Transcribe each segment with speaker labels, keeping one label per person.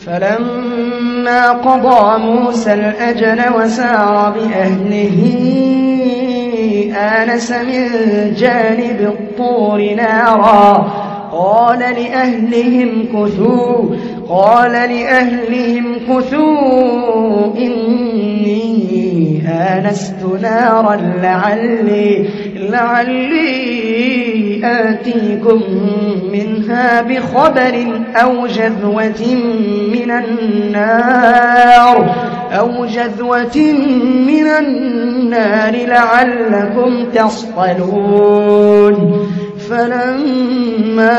Speaker 1: فلما قضى موسى الأجل وسار بأهله آنس من جانب الطور نارا قال لأهلهم كثوا إني آنست نارا لعلي آتيكم منها بخبر أو جذوة من النار لعلكم تصطلون فلما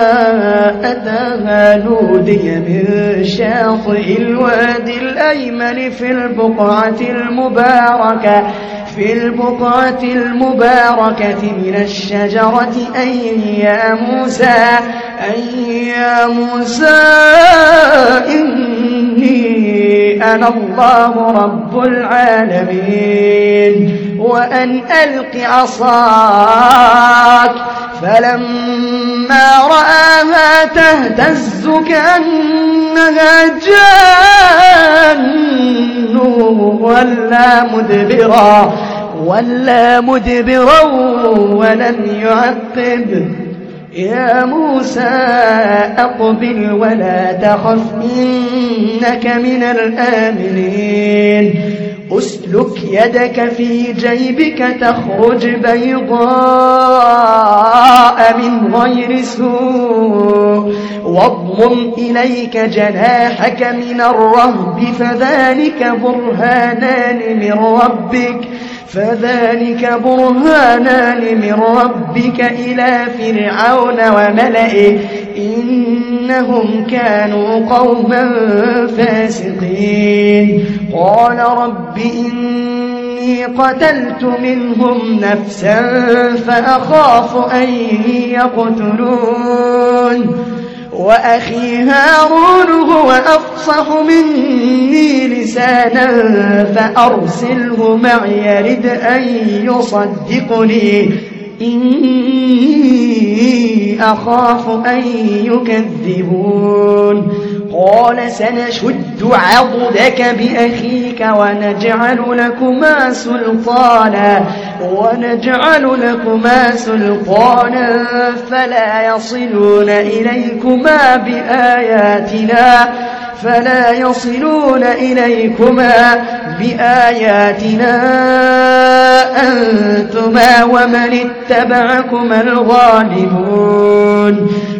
Speaker 1: أتاها نودي من شاطئ الوادي الأيمن في البقعة المباركة من الشجرة أي يا موسى إني أنا الله رب العالمين وأن ألق عصاك فلما رآها تهتز كأنها جان ولا مدبرا ولم يعقب يا موسى أقبل ولا تخف إنك من الآمنين أسلك يدك في جيبك تخرج بيضاء من غير سوء واضمم إليك جناحك من الرهب فذلك برهانان من ربك إلى فرعون وملئه إنهم كانوا قوما فاسقين قال رب إني قتلت منهم نفسا فأخاف أن يقتلون وأخي هارون هو أفصح مني لسانا فأرسله معي يرد أن يصدقني إني أخاف أن يكذبون قال سنشد عضدك بأخيك ونجعل لكما سلطانا فلا يصلون إليكما بآياتنا أنتما ومن اتبعكما الغالبون